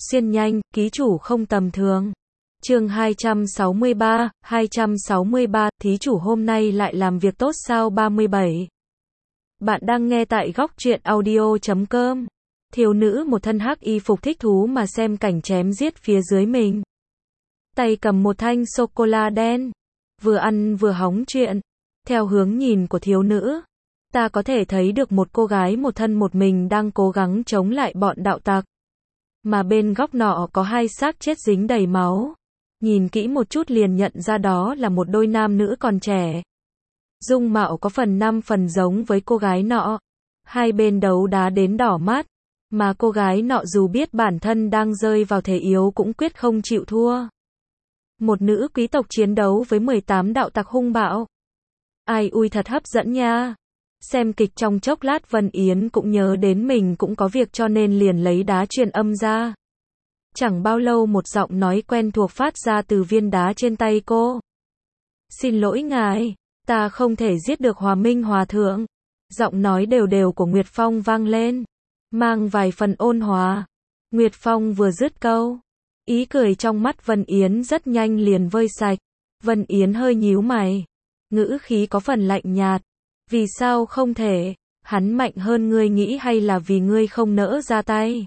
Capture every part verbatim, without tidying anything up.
xuyên nhanh, ký chủ không tầm thường. Chương hai trăm sáu mươi ba, hai trăm sáu mươi ba, thí chủ hôm nay lại làm việc tốt sao ba mươi bảy. Bạn đang nghe tại góc truyện audio chấm com. Thiếu nữ một thân hắc y phục thích thú mà xem cảnh chém giết phía dưới mình. Tay cầm một thanh sô-cô-la đen. Vừa ăn vừa hóng chuyện. Theo hướng nhìn của thiếu nữ, ta có thể thấy được một cô gái một thân một mình đang cố gắng chống lại bọn đạo tặc. Mà bên góc nọ có hai xác chết dính đầy máu. Nhìn kỹ một chút liền nhận ra đó là một đôi nam nữ còn trẻ. Dung mạo có phần năm phần giống với cô gái nọ. Hai bên đấu đá đến đỏ mắt. Mà cô gái nọ dù biết bản thân đang rơi vào thế yếu cũng quyết không chịu thua. Một nữ quý tộc chiến đấu với mười tám đạo tặc hung bạo. Ai ui thật hấp dẫn nha. Xem kịch trong chốc lát Vân Yến cũng nhớ đến mình cũng có việc cho nên liền lấy đá truyền âm ra. Chẳng bao lâu một giọng nói quen thuộc phát ra từ viên đá trên tay cô. Xin lỗi ngài, ta không thể giết được Hòa Minh Hòa Thượng. Giọng nói đều đều của Nguyệt Phong vang lên, mang vài phần ôn hòa. Nguyệt Phong vừa dứt câu, ý cười trong mắt Vân Yến rất nhanh liền vơi sạch. Vân Yến hơi nhíu mày, ngữ khí có phần lạnh nhạt. Vì sao không thể? Hắn mạnh hơn ngươi nghĩ hay là vì ngươi không nỡ ra tay?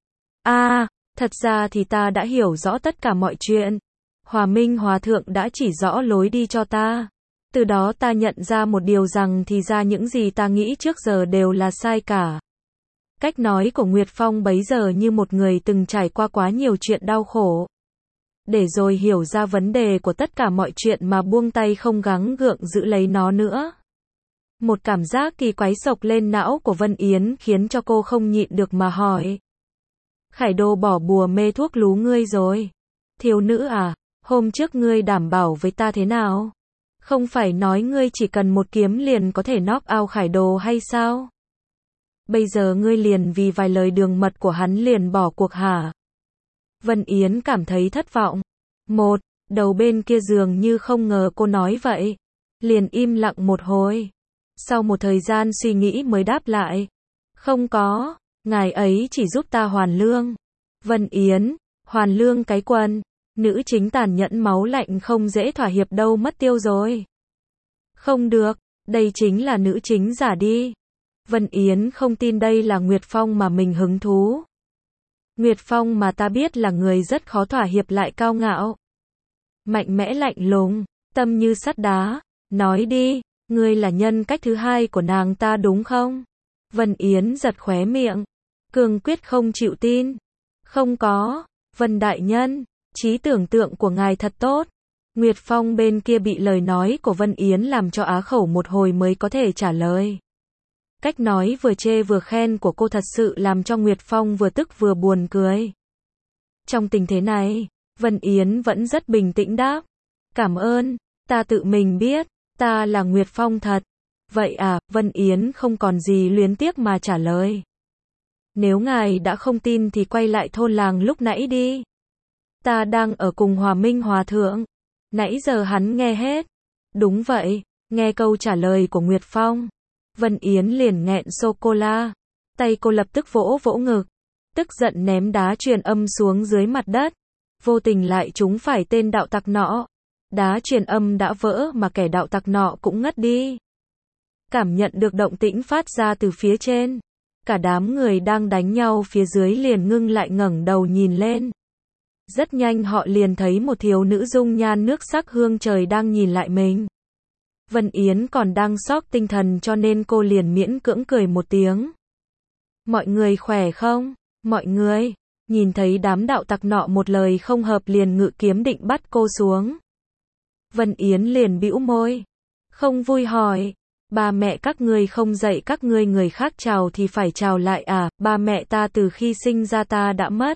A, à, thật ra thì ta đã hiểu rõ tất cả mọi chuyện. Hòa Minh Hòa Thượng đã chỉ rõ lối đi cho ta. Từ đó ta nhận ra một điều rằng thì ra những gì ta nghĩ trước giờ đều là sai cả. Cách nói của Nguyệt Phong bấy giờ như một người từng trải qua quá nhiều chuyện đau khổ. Để rồi hiểu ra vấn đề của tất cả mọi chuyện mà buông tay không gắng gượng giữ lấy nó nữa. Một cảm giác kỳ quái sộc lên não của Vân Yến khiến cho cô không nhịn được mà hỏi. Khải Đô bỏ bùa mê thuốc lú ngươi rồi. Thiếu nữ à, hôm trước ngươi đảm bảo với ta thế nào? Không phải nói ngươi chỉ cần một kiếm liền có thể knock out Khải Đô hay sao? Bây giờ ngươi liền vì vài lời đường mật của hắn liền bỏ cuộc hả? Vân Yến cảm thấy thất vọng. Một, đầu bên kia dường như không ngờ cô nói vậy. Liền im lặng một hồi. Sau một thời gian suy nghĩ mới đáp lại. Không có, ngài ấy chỉ giúp ta hoàn lương. Vân Yến, hoàn lương cái quần. Nữ chính tàn nhẫn máu lạnh không dễ thỏa hiệp đâu mất tiêu rồi. Không được, đây chính là nữ chính giả đi. Vân Yến không tin đây là Nguyệt Phong mà mình hứng thú. Nguyệt Phong mà ta biết là người rất khó thỏa hiệp lại cao ngạo. Mạnh mẽ lạnh lùng, tâm như sắt đá. Nói đi, ngươi là nhân cách thứ hai của nàng ta đúng không? Vân Yến giật khóe miệng. Cương quyết không chịu tin. Không có, Vân Đại Nhân, trí tưởng tượng của ngài thật tốt. Nguyệt Phong bên kia bị lời nói của Vân Yến làm cho á khẩu một hồi mới có thể trả lời. Cách nói vừa chê vừa khen của cô thật sự làm cho Nguyệt Phong vừa tức vừa buồn cười. Trong tình thế này, Vân Yến vẫn rất bình tĩnh đáp. Cảm ơn, ta tự mình biết, ta là Nguyệt Phong thật. Vậy à, Vân Yến không còn gì luyến tiếc mà trả lời. Nếu ngài đã không tin thì quay lại thôn làng lúc nãy đi. Ta đang ở cùng Hòa Minh Hòa Thượng. Nãy giờ hắn nghe hết. Đúng vậy, nghe câu trả lời của Nguyệt Phong. Vân Yến liền nghẹn sô-cô-la. Tay cô lập tức vỗ vỗ ngực. Tức giận ném đá truyền âm xuống dưới mặt đất. Vô tình lại trúng phải tên đạo tặc nọ. Đá truyền âm đã vỡ mà kẻ đạo tặc nọ cũng ngất đi. Cảm nhận được động tĩnh phát ra từ phía trên. Cả đám người đang đánh nhau phía dưới liền ngưng lại ngẩng đầu nhìn lên. Rất nhanh họ liền thấy một thiếu nữ dung nhan nước sắc hương trời đang nhìn lại mình. Vân Yến còn đang sốc tinh thần cho nên cô liền miễn cưỡng cười một tiếng. Mọi người khỏe không? Mọi người, nhìn thấy đám đạo tặc nọ một lời không hợp liền ngự kiếm định bắt cô xuống. Vân Yến liền bĩu môi. Không vui hỏi. Ba mẹ các ngươi không dạy các ngươi người khác chào thì phải chào lại à? Ba mẹ ta từ khi sinh ra ta đã mất.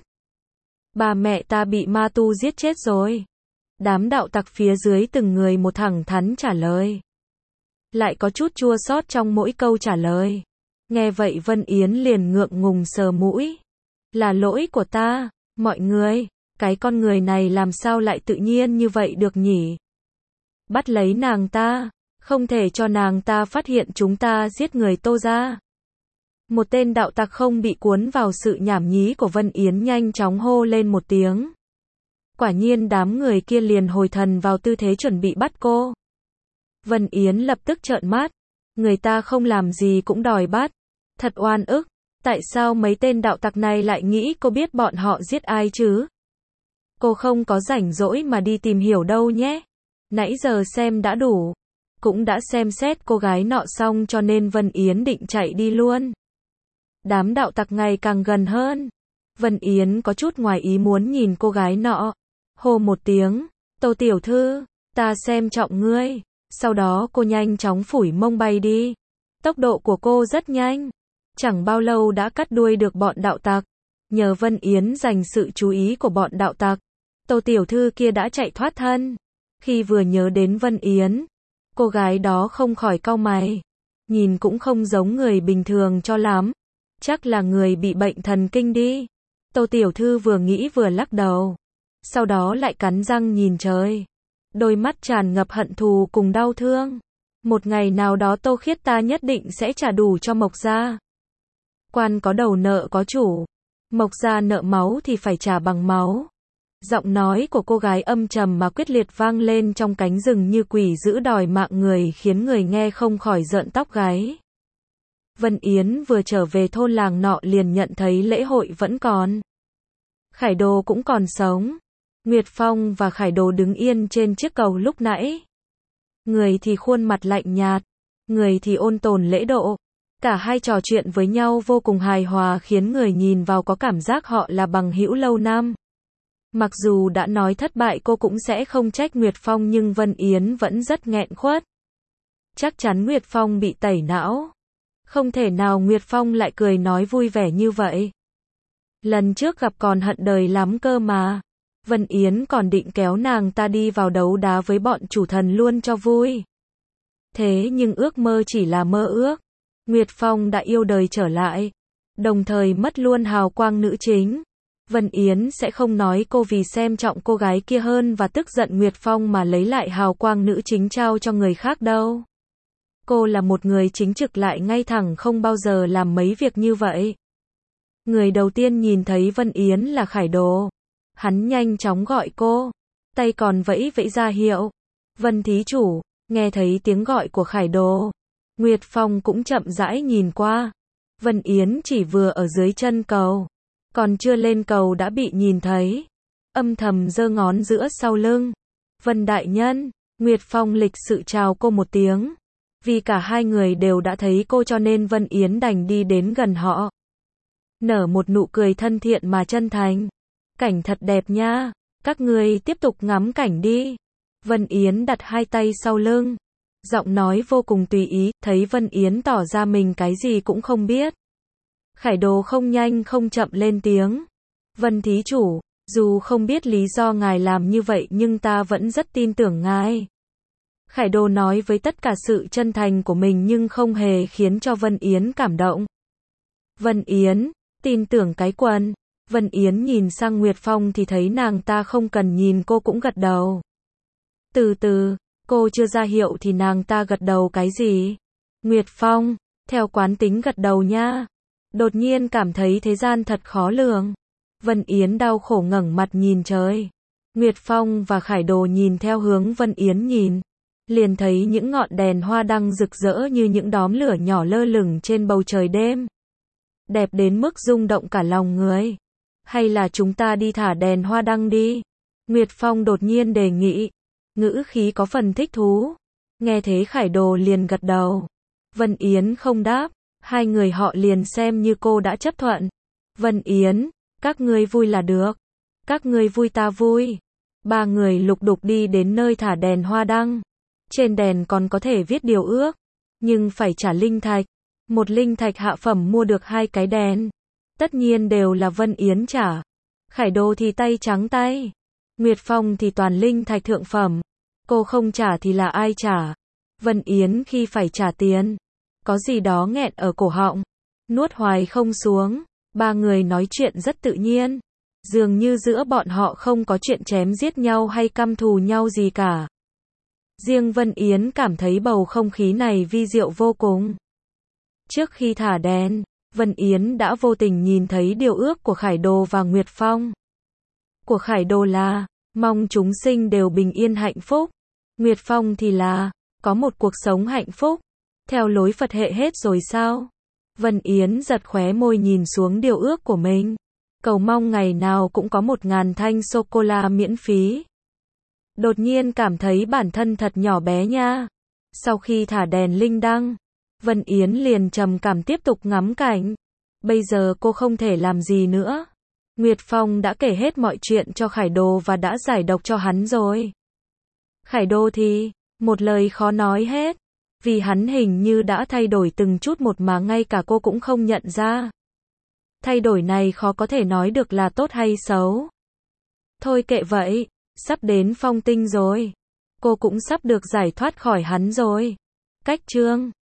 Ba mẹ ta bị ma tu giết chết rồi. Đám đạo tặc phía dưới từng người một thẳng thắn trả lời. Lại có chút chua xót trong mỗi câu trả lời. Nghe vậy Vân Yến liền ngượng ngùng sờ mũi. Là lỗi của ta, mọi người, cái con người này làm sao lại tự nhiên như vậy được nhỉ? Bắt lấy nàng ta, không thể cho nàng ta phát hiện chúng ta giết người Tô gia. Một tên đạo tặc không bị cuốn vào sự nhảm nhí của Vân Yến nhanh chóng hô lên một tiếng. Quả nhiên đám người kia liền hồi thần vào tư thế chuẩn bị bắt cô. Vân Yến lập tức trợn mắt. Người ta không làm gì cũng đòi bắt. Thật oan ức. Tại sao mấy tên đạo tặc này lại nghĩ cô biết bọn họ giết ai chứ? Cô không có rảnh rỗi mà đi tìm hiểu đâu nhé. Nãy giờ xem đã đủ. Cũng đã xem xét cô gái nọ xong cho nên Vân Yến định chạy đi luôn. Đám đạo tặc ngày càng gần hơn. Vân Yến có chút ngoài ý muốn nhìn cô gái nọ. Hô một tiếng, Tô tiểu thư, ta xem trọng ngươi. Sau đó cô nhanh chóng phủi mông bay đi. Tốc độ của cô rất nhanh. Chẳng bao lâu đã cắt đuôi được bọn đạo tặc. Nhờ Vân Yến dành sự chú ý của bọn đạo tặc, Tô tiểu thư kia đã chạy thoát thân. Khi vừa nhớ đến Vân Yến, cô gái đó không khỏi cau mày. Nhìn cũng không giống người bình thường cho lắm. Chắc là người bị bệnh thần kinh đi. Tô tiểu thư vừa nghĩ vừa lắc đầu. Sau đó lại cắn răng nhìn trời. Đôi mắt tràn ngập hận thù cùng đau thương. Một ngày nào đó Tô Khiết ta nhất định sẽ trả đủ cho Mộc gia. Quan có đầu nợ có chủ. Mộc gia nợ máu thì phải trả bằng máu. Giọng nói của cô gái âm trầm mà quyết liệt vang lên trong cánh rừng như quỷ dữ đòi mạng người khiến người nghe không khỏi rợn tóc gáy. Vân Yến vừa trở về thôn làng nọ liền nhận thấy lễ hội vẫn còn. Khải Đồ cũng còn sống. Nguyệt Phong và Khải Đồ đứng yên trên chiếc cầu lúc nãy. Người thì khuôn mặt lạnh nhạt, người thì ôn tồn lễ độ. Cả hai trò chuyện với nhau vô cùng hài hòa khiến người nhìn vào có cảm giác họ là bằng hữu lâu năm. Mặc dù đã nói thất bại cô cũng sẽ không trách Nguyệt Phong nhưng Vân Yến vẫn rất nghẹn khuất. Chắc chắn Nguyệt Phong bị tẩy não. Không thể nào Nguyệt Phong lại cười nói vui vẻ như vậy. Lần trước gặp còn hận đời lắm cơ mà. Vân Yến còn định kéo nàng ta đi vào đấu đá với bọn chủ thần luôn cho vui. Thế nhưng ước mơ chỉ là mơ ước. Nguyệt Phong đã yêu đời trở lại. Đồng thời mất luôn hào quang nữ chính. Vân Yến sẽ không nói cô vì xem trọng cô gái kia hơn và tức giận Nguyệt Phong mà lấy lại hào quang nữ chính trao cho người khác đâu. Cô là một người chính trực lại ngay thẳng không bao giờ làm mấy việc như vậy. Người đầu tiên nhìn thấy Vân Yến là Khải Đồ. Hắn nhanh chóng gọi cô. Tay còn vẫy vẫy ra hiệu. Vân thí chủ, nghe thấy tiếng gọi của Khải Đồ. Nguyệt Phong cũng chậm rãi nhìn qua. Vân Yến chỉ vừa ở dưới chân cầu. Còn chưa lên cầu đã bị nhìn thấy. Âm thầm giơ ngón giữa sau lưng. Vân đại nhân, Nguyệt Phong lịch sự chào cô một tiếng. Vì cả hai người đều đã thấy cô cho nên Vân Yến đành đi đến gần họ. Nở một nụ cười thân thiện mà chân thành. Cảnh thật đẹp nha, các ngươi tiếp tục ngắm cảnh đi. Vân Yến đặt hai tay sau lưng. Giọng nói vô cùng tùy ý, thấy Vân Yến tỏ ra mình cái gì cũng không biết. Khải Đồ không nhanh không chậm lên tiếng. Vân thí chủ, dù không biết lý do ngài làm như vậy nhưng ta vẫn rất tin tưởng ngài. Khải Đồ nói với tất cả sự chân thành của mình nhưng không hề khiến cho Vân Yến cảm động. Vân Yến, tin tưởng cái quần. Vân Yến nhìn sang Nguyệt Phong thì thấy nàng ta không cần nhìn cô cũng gật đầu. Từ từ, cô chưa ra hiệu thì nàng ta gật đầu cái gì? Nguyệt Phong, theo quán tính gật đầu nha. Đột nhiên cảm thấy thế gian thật khó lường. Vân Yến đau khổ ngẩng mặt nhìn trời. Nguyệt Phong và Khải Đồ nhìn theo hướng Vân Yến nhìn. Liền thấy những ngọn đèn hoa đăng rực rỡ như những đóm lửa nhỏ lơ lửng trên bầu trời đêm. Đẹp đến mức rung động cả lòng người. Hay là chúng ta đi thả đèn hoa đăng đi? Nguyệt Phong đột nhiên đề nghị. Ngữ khí có phần thích thú. Nghe thế Khải Đồ liền gật đầu. Vân Yến không đáp. Hai người họ liền xem như cô đã chấp thuận. Vân Yến, các ngươi vui là được. Các ngươi vui ta vui. Ba người lục đục đi đến nơi thả đèn hoa đăng. Trên đèn còn có thể viết điều ước. Nhưng phải trả linh thạch. Một linh thạch hạ phẩm mua được hai cái đèn. Tất nhiên đều là Vân Yến trả. Khải Đồ thì tay trắng tay. Nguyệt Phong thì toàn linh thạch thượng phẩm. Cô không trả thì là ai trả? Vân Yến khi phải trả tiền. Có gì đó nghẹn ở cổ họng. Nuốt hoài không xuống. Ba người nói chuyện rất tự nhiên. Dường như giữa bọn họ không có chuyện chém giết nhau hay căm thù nhau gì cả. Riêng Vân Yến cảm thấy bầu không khí này vi diệu vô cùng. Trước khi thả đèn, Vân Yến đã vô tình nhìn thấy điều ước của Khải Đồ và Nguyệt Phong. Của Khải Đồ là, mong chúng sinh đều bình yên hạnh phúc. Nguyệt Phong thì là, có một cuộc sống hạnh phúc. Theo lối Phật hệ hết rồi sao? Vân Yến giật khóe môi nhìn xuống điều ước của mình. Cầu mong ngày nào cũng có một ngàn thanh sô-cô-la miễn phí. Đột nhiên cảm thấy bản thân thật nhỏ bé nha. Sau khi thả đèn linh đăng, Vân Yến liền trầm cảm tiếp tục ngắm cảnh. Bây giờ cô không thể làm gì nữa. Nguyệt Phong đã kể hết mọi chuyện cho Khải Đồ và đã giải độc cho hắn rồi. Khải Đồ thì, một lời khó nói hết. Vì hắn hình như đã thay đổi từng chút một mà ngay cả cô cũng không nhận ra. Thay đổi này khó có thể nói được là tốt hay xấu. Thôi kệ vậy, sắp đến phong tinh rồi. Cô cũng sắp được giải thoát khỏi hắn rồi. Cách chương